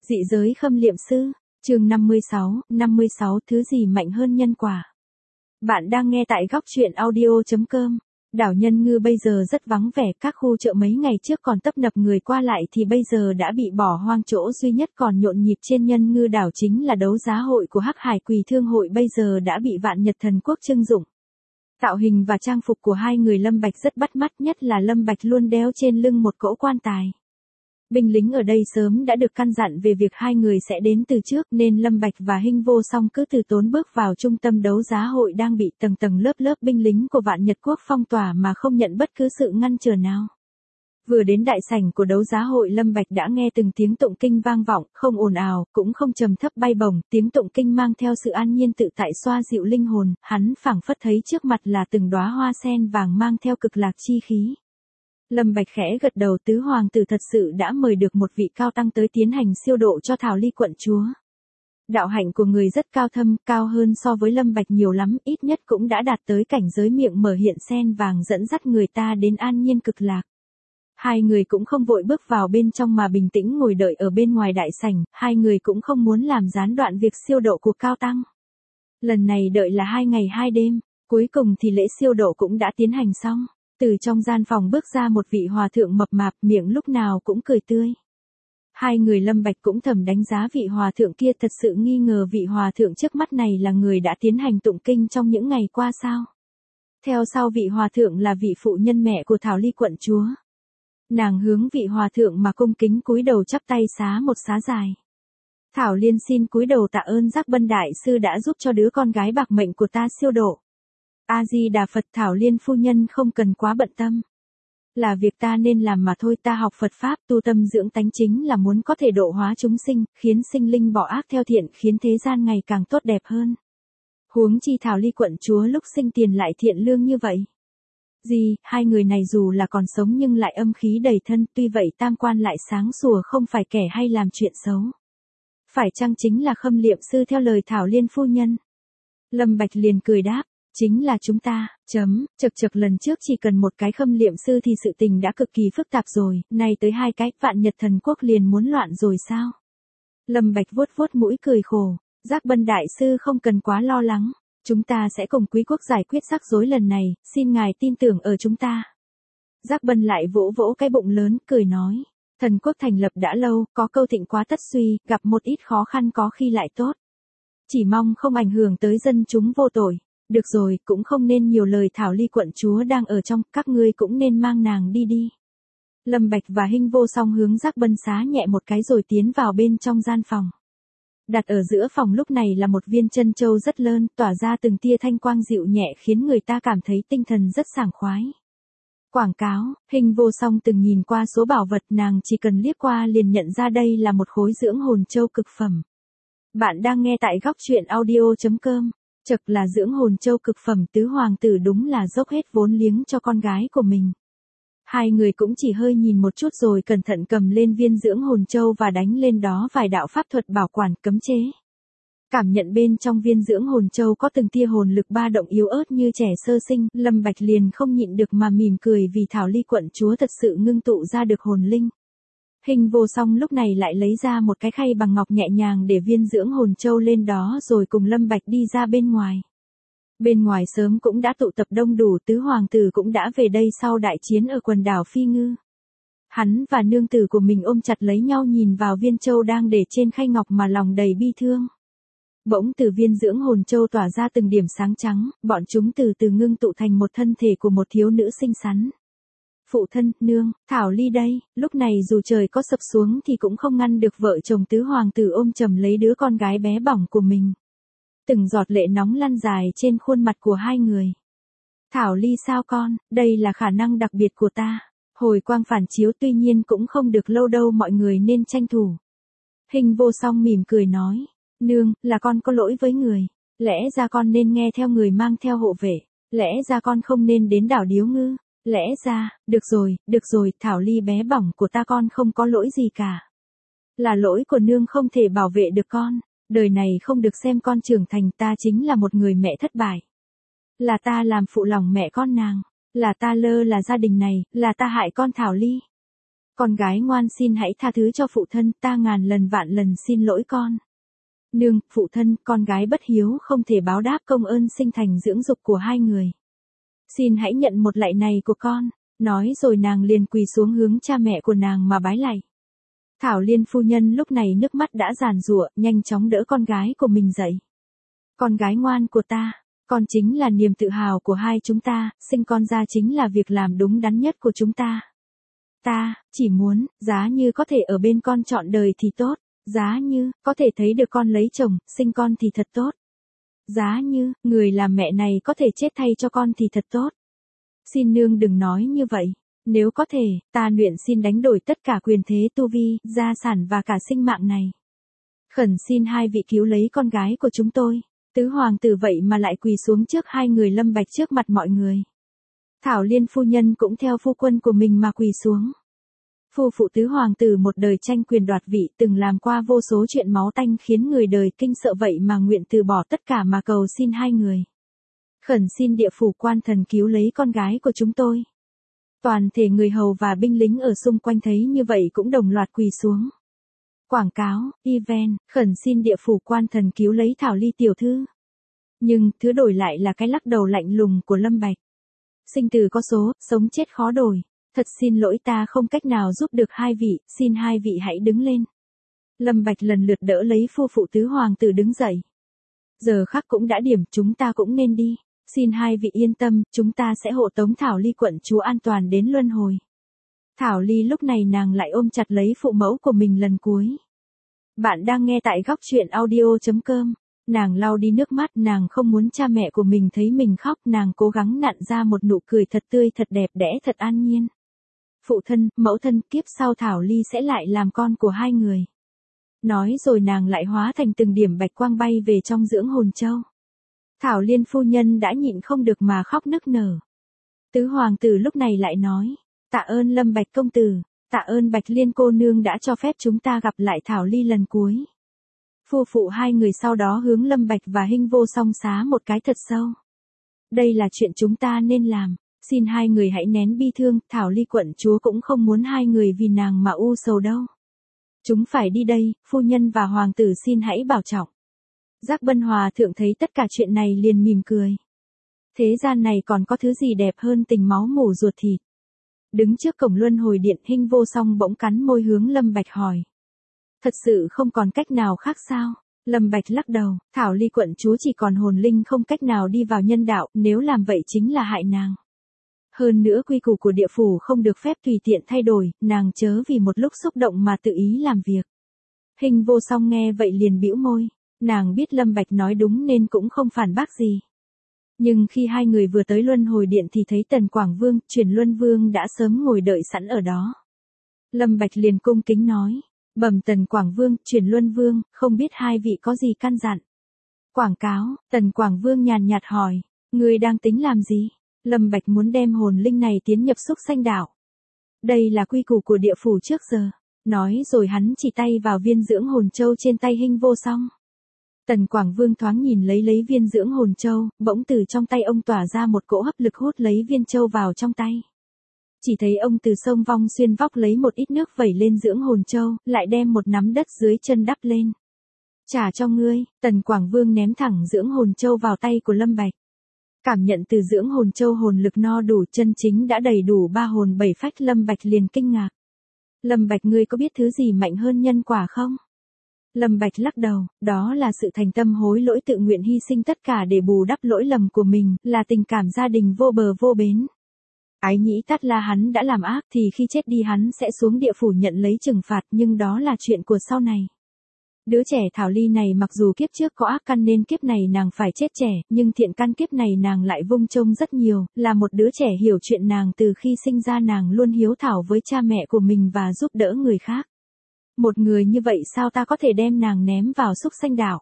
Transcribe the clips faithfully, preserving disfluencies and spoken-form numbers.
Dị giới khâm liệm sư, chương năm mươi sáu, năm mươi sáu thứ gì mạnh hơn nhân quả. Bạn đang nghe tại góc truyện audio chấm com. Đảo Nhân Ngư bây giờ rất vắng vẻ, các khu chợ mấy ngày trước còn tấp nập người qua lại thì bây giờ đã bị bỏ hoang, chỗ duy nhất còn nhộn nhịp trên Nhân Ngư đảo chính là đấu giá hội của Hắc Hải Quỳ Thương hội, bây giờ đã bị Vạn Nhật Thần Quốc trưng dụng. Tạo hình và trang phục của hai người Lâm Bạch rất bắt mắt, nhất là Lâm Bạch luôn đeo trên lưng một cỗ quan tài. Binh lính ở đây sớm đã được căn dặn về việc hai người sẽ đến từ trước, nên Lâm Bạch và Hinh Vô Song cứ từ tốn bước vào trung tâm đấu giá hội đang bị tầng tầng lớp lớp binh lính của Vạn Nhật Quốc phong tỏa mà không nhận bất cứ sự ngăn trở nào. Vừa đến đại sảnh của đấu giá hội, Lâm Bạch đã nghe từng tiếng tụng kinh vang vọng, không ồn ào, cũng không trầm thấp bay bổng, tiếng tụng kinh mang theo sự an nhiên tự tại xoa dịu linh hồn, hắn phảng phất thấy trước mặt là từng đóa hoa sen vàng mang theo cực lạc chi khí. Lâm Bạch khẽ gật đầu, tứ hoàng tử thật sự đã mời được một vị cao tăng tới tiến hành siêu độ cho Thảo Ly quận chúa. Đạo hạnh của người rất cao thâm, cao hơn so với Lâm Bạch nhiều lắm, ít nhất cũng đã đạt tới cảnh giới miệng mở hiện sen vàng dẫn dắt người ta đến an nhiên cực lạc. Hai người cũng không vội bước vào bên trong mà bình tĩnh ngồi đợi ở bên ngoài đại sảnh, hai người cũng không muốn làm gián đoạn việc siêu độ của cao tăng. Lần này đợi là hai ngày hai đêm, cuối cùng thì lễ siêu độ cũng đã tiến hành xong. Từ trong gian phòng bước ra một vị hòa thượng mập mạp, miệng lúc nào cũng cười tươi. Hai người Lâm Bạch cũng thầm đánh giá vị hòa thượng kia, thật sự nghi ngờ vị hòa thượng trước mắt này là người đã tiến hành tụng kinh trong những ngày qua sao. Theo sau vị hòa thượng là vị phụ nhân mẹ của Thảo Ly quận chúa. Nàng hướng vị hòa thượng mà cung kính cúi đầu chắp tay xá một xá dài. Thảo Liên xin cúi đầu tạ ơn Giác Bân đại sư đã giúp cho đứa con gái bạc mệnh của ta siêu độ. A Di Đà Phật. Thảo Liên phu nhân không cần quá bận tâm. Là việc ta nên làm mà thôi, ta học Phật Pháp tu tâm dưỡng tánh chính là muốn có thể độ hóa chúng sinh, khiến sinh linh bỏ ác theo thiện, khiến thế gian ngày càng tốt đẹp hơn. Huống chi Thảo Ly quận chúa lúc sinh tiền lại thiện lương như vậy. Gì, hai người này dù là còn sống nhưng lại âm khí đầy thân, tuy vậy tam quan lại sáng sủa, không phải kẻ hay làm chuyện xấu. Phải chăng chính là khâm liệm sư theo lời Thảo Liên phu nhân? Lâm Bạch liền cười đáp. Chính là chúng ta, chấm, chật chật lần trước chỉ cần một cái khâm liệm sư thì sự tình đã cực kỳ phức tạp rồi, nay tới hai cái, Vạn Nhật Thần Quốc liền muốn loạn rồi sao? Lâm Bạch vuốt vuốt mũi cười khổ, Giác Bân đại sư không cần quá lo lắng, chúng ta sẽ cùng quý quốc giải quyết rắc rối lần này, xin ngài tin tưởng ở chúng ta. Giác Bân lại vỗ vỗ cái bụng lớn, cười nói, thần quốc thành lập đã lâu, có câu thịnh quá tất suy, gặp một ít khó khăn có khi lại tốt. Chỉ mong không ảnh hưởng tới dân chúng vô tội. Được rồi, cũng không nên nhiều lời, Thảo Ly quận chúa đang ở trong, các ngươi cũng nên mang nàng đi đi. Lâm Bạch và Hinh Vô Song hướng Giác Bân xá nhẹ một cái rồi tiến vào bên trong gian phòng. Đặt ở giữa phòng lúc này là một viên chân châu rất lớn, tỏa ra từng tia thanh quang dịu nhẹ khiến người ta cảm thấy tinh thần rất sảng khoái. Quảng cáo, Hinh Vô Song từng nhìn qua số bảo vật, nàng chỉ cần liếc qua liền nhận ra đây là một khối dưỡng hồn châu cực phẩm. Bạn đang nghe tại góc truyện audio chấm com. Chật là dưỡng hồn châu cực phẩm, tứ hoàng tử đúng là dốc hết vốn liếng cho con gái của mình. Hai người cũng chỉ hơi nhìn một chút rồi cẩn thận cầm lên viên dưỡng hồn châu và đánh lên đó vài đạo pháp thuật bảo quản cấm chế. Cảm nhận bên trong viên dưỡng hồn châu có từng tia hồn lực ba động yếu ớt như trẻ sơ sinh, Lâm Bạch liền không nhịn được mà mỉm cười vì Thảo Ly quận chúa thật sự ngưng tụ ra được hồn linh. Hinh Vô Song lúc này lại lấy ra một cái khay bằng ngọc nhẹ nhàng để viên dưỡng hồn châu lên đó rồi cùng Lâm Bạch đi ra bên ngoài. Bên ngoài sớm cũng đã tụ tập đông đủ, tứ hoàng tử cũng đã về đây sau đại chiến ở quần đảo Phi Ngư. Hắn và nương tử của mình ôm chặt lấy nhau nhìn vào viên châu đang để trên khay ngọc mà lòng đầy bi thương. Bỗng từ viên dưỡng hồn châu tỏa ra từng điểm sáng trắng, bọn chúng từ từ ngưng tụ thành một thân thể của một thiếu nữ xinh xắn. Phụ thân, nương, Thảo Ly đây. Lúc này dù trời có sập xuống thì cũng không ngăn được vợ chồng tứ hoàng tử ôm chầm lấy đứa con gái bé bỏng của mình. Từng giọt lệ nóng lăn dài trên khuôn mặt của hai người. Thảo Ly sao con, đây là khả năng đặc biệt của ta. Hồi quang phản chiếu tuy nhiên cũng không được lâu đâu, mọi người nên tranh thủ. Hinh Vô Song mỉm cười nói, nương, là con có lỗi với người. Lẽ ra con nên nghe theo người mang theo hộ vệ. Lẽ ra con không nên đến đảo Điếu Ngư. Lẽ ra, được rồi, được rồi, Thảo Ly bé bỏng của ta con không có lỗi gì cả. Là lỗi của nương không thể bảo vệ được con, đời này không được xem con trưởng thành, ta chính là một người mẹ thất bại. Là ta làm phụ lòng mẹ con nàng, là ta lơ là gia đình này, là ta hại con Thảo Ly. Con gái ngoan xin hãy tha thứ cho phụ thân, ta ngàn lần vạn lần xin lỗi con. Nương, phụ thân, con gái bất hiếu không thể báo đáp công ơn sinh thành dưỡng dục của hai người. Xin hãy nhận một lạy này của con. Nói rồi nàng liền quỳ xuống hướng cha mẹ của nàng mà bái lạy. Thảo Liên phu nhân lúc này nước mắt đã giàn giụa, nhanh chóng đỡ con gái của mình dậy. Con gái ngoan của ta, con chính là niềm tự hào của hai chúng ta, sinh con ra chính là việc làm đúng đắn nhất của chúng ta. Ta, chỉ muốn, giá như có thể ở bên con trọn đời thì tốt, giá như, có thể thấy được con lấy chồng, sinh con thì thật tốt. Giá như, người làm mẹ này có thể chết thay cho con thì thật tốt. Xin nương đừng nói như vậy, nếu có thể, ta nguyện xin đánh đổi tất cả quyền thế tu vi, gia sản và cả sinh mạng này. Khẩn xin hai vị cứu lấy con gái của chúng tôi. Tứ hoàng tử vậy mà lại quỳ xuống trước hai người Lâm Bạch trước mặt mọi người. Thảo Liên phu nhân cũng theo phu quân của mình mà quỳ xuống. Phu phụ tứ hoàng tử một đời tranh quyền đoạt vị, từng làm qua vô số chuyện máu tanh khiến người đời kinh sợ, vậy mà nguyện từ bỏ tất cả mà cầu xin hai người. Khẩn xin địa phủ quan thần cứu lấy con gái của chúng tôi. Toàn thể người hầu và binh lính ở xung quanh thấy như vậy cũng đồng loạt quỳ xuống. Quảng cáo, event, khẩn xin địa phủ quan thần cứu lấy Thảo Ly tiểu thư. Nhưng, thứ đổi lại là cái lắc đầu lạnh lùng của Lâm Bạch. Sinh tử có số, sống chết khó đổi. Thật xin lỗi, ta không cách nào giúp được hai vị, xin hai vị hãy đứng lên. Lâm Bạch lần lượt đỡ lấy phu phụ tứ hoàng tử đứng dậy. Giờ khắc cũng đã điểm, chúng ta cũng nên đi. Xin hai vị yên tâm, chúng ta sẽ hộ tống Thảo Ly quận chúa an toàn đến luân hồi. Thảo Ly lúc này nàng lại ôm chặt lấy phụ mẫu của mình lần cuối. Bạn đang nghe tại góc truyện audio chấm com. Nàng lau đi nước mắt, nàng không muốn cha mẹ của mình thấy mình khóc, nàng cố gắng nặn ra một nụ cười thật tươi, thật đẹp đẽ, thật an nhiên. Phụ thân, mẫu thân, kiếp sau Thảo Ly sẽ lại làm con của hai người. Nói rồi nàng lại hóa thành từng điểm bạch quang bay về trong dưỡng hồn châu. Thảo Liên phu nhân đã nhịn không được mà khóc nức nở. Tứ hoàng tử lúc này lại nói, tạ ơn Lâm Bạch công tử, tạ ơn Bạch Liên cô nương đã cho phép chúng ta gặp lại Thảo Ly lần cuối. Phu phụ hai người sau đó hướng Lâm Bạch và Hinh Vô Song xá một cái thật sâu. Đây là chuyện chúng ta nên làm, xin hai người hãy nén bi thương, Thảo Ly quận chúa cũng không muốn hai người vì nàng mà u sầu đâu. Chúng phải đi đây, phu nhân và hoàng tử xin hãy bảo trọng. Giác Bân Hòa thượng thấy tất cả chuyện này liền mỉm cười. Thế gian này còn có thứ gì đẹp hơn tình máu mủ ruột thịt. Đứng trước cổng luân hồi điện, Hinh Vô Song bỗng cắn môi hướng Lâm Bạch hỏi. Thật sự không còn cách nào khác sao? Lâm Bạch lắc đầu, Thảo Ly quận chúa chỉ còn hồn linh không cách nào đi vào nhân đạo, nếu làm vậy chính là hại nàng. Hơn nữa quy củ của địa phủ không được phép tùy tiện thay đổi, nàng chớ vì một lúc xúc động mà tự ý làm việc. Hinh Vô Song nghe vậy liền bĩu môi, nàng biết Lâm Bạch nói đúng nên cũng không phản bác gì. Nhưng khi hai người vừa tới luân hồi điện thì thấy Tần Quảng Vương, Truyền Luân Vương đã sớm ngồi đợi sẵn ở đó. Lâm Bạch liền cung kính nói, bẩm Tần Quảng Vương, Truyền Luân Vương, không biết hai vị có gì căn dặn. Quảng cáo, Tần Quảng Vương nhàn nhạt hỏi, ngươi đang tính làm gì? Lâm Bạch muốn đem hồn linh này tiến nhập Súc Sanh Đảo. Đây là quy củ của địa phủ trước giờ. Nói rồi hắn chỉ tay vào viên dưỡng hồn châu trên tay Hinh Vô Song. Tần Quảng Vương thoáng nhìn lấy lấy viên dưỡng hồn châu, bỗng từ trong tay ông tỏa ra một cỗ hấp lực hút lấy viên châu vào trong tay. Chỉ thấy ông từ sông Vong Xuyên vóc lấy một ít nước vẩy lên dưỡng hồn châu, lại đem một nắm đất dưới chân đắp lên. Trả cho ngươi, Tần Quảng Vương ném thẳng dưỡng hồn châu vào tay của Lâm Bạch. Cảm nhận từ dưỡng hồn châu hồn lực no đủ, chân chính đã đầy đủ ba hồn bảy phách, Lâm Bạch liền kinh ngạc. Lâm Bạch, ngươi có biết thứ gì mạnh hơn nhân quả không? Lâm Bạch lắc đầu, đó là sự thành tâm hối lỗi, tự nguyện hy sinh tất cả để bù đắp lỗi lầm của mình, là tình cảm gia đình vô bờ vô bến. Ái nhĩ tát la hắn đã làm ác thì khi chết đi hắn sẽ xuống địa phủ nhận lấy trừng phạt, nhưng đó là chuyện của sau này. Đứa trẻ Thảo Ly này mặc dù kiếp trước có ác căn nên kiếp này nàng phải chết trẻ, nhưng thiện căn kiếp này nàng lại vung trông rất nhiều, là một đứa trẻ hiểu chuyện, nàng từ khi sinh ra nàng luôn hiếu thảo với cha mẹ của mình và giúp đỡ người khác. Một người như vậy sao ta có thể đem nàng ném vào Súc Sanh Đảo?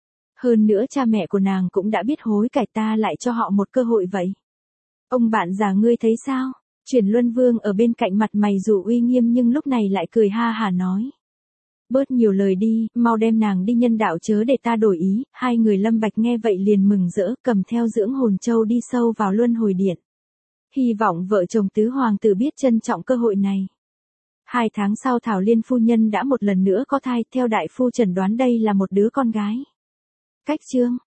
Hơn nữa cha mẹ của nàng cũng đã biết hối cải, ta lại cho họ một cơ hội vậy. Ông bạn già ngươi thấy sao? Truyền Luân Vương ở bên cạnh mặt mày dù uy nghiêm nhưng lúc này lại cười ha hả nói. Bớt nhiều lời đi, mau đem nàng đi nhân đạo chớ để ta đổi ý. Hai người Lâm Bạch nghe vậy liền mừng rỡ, cầm theo dưỡng hồn châu đi sâu vào luân hồi điện. Hy vọng vợ chồng tứ hoàng tử biết trân trọng cơ hội này. Hai tháng sau Thảo Liên phu nhân đã một lần nữa có thai, theo đại phu chẩn đoán đây là một đứa con gái. Cách chương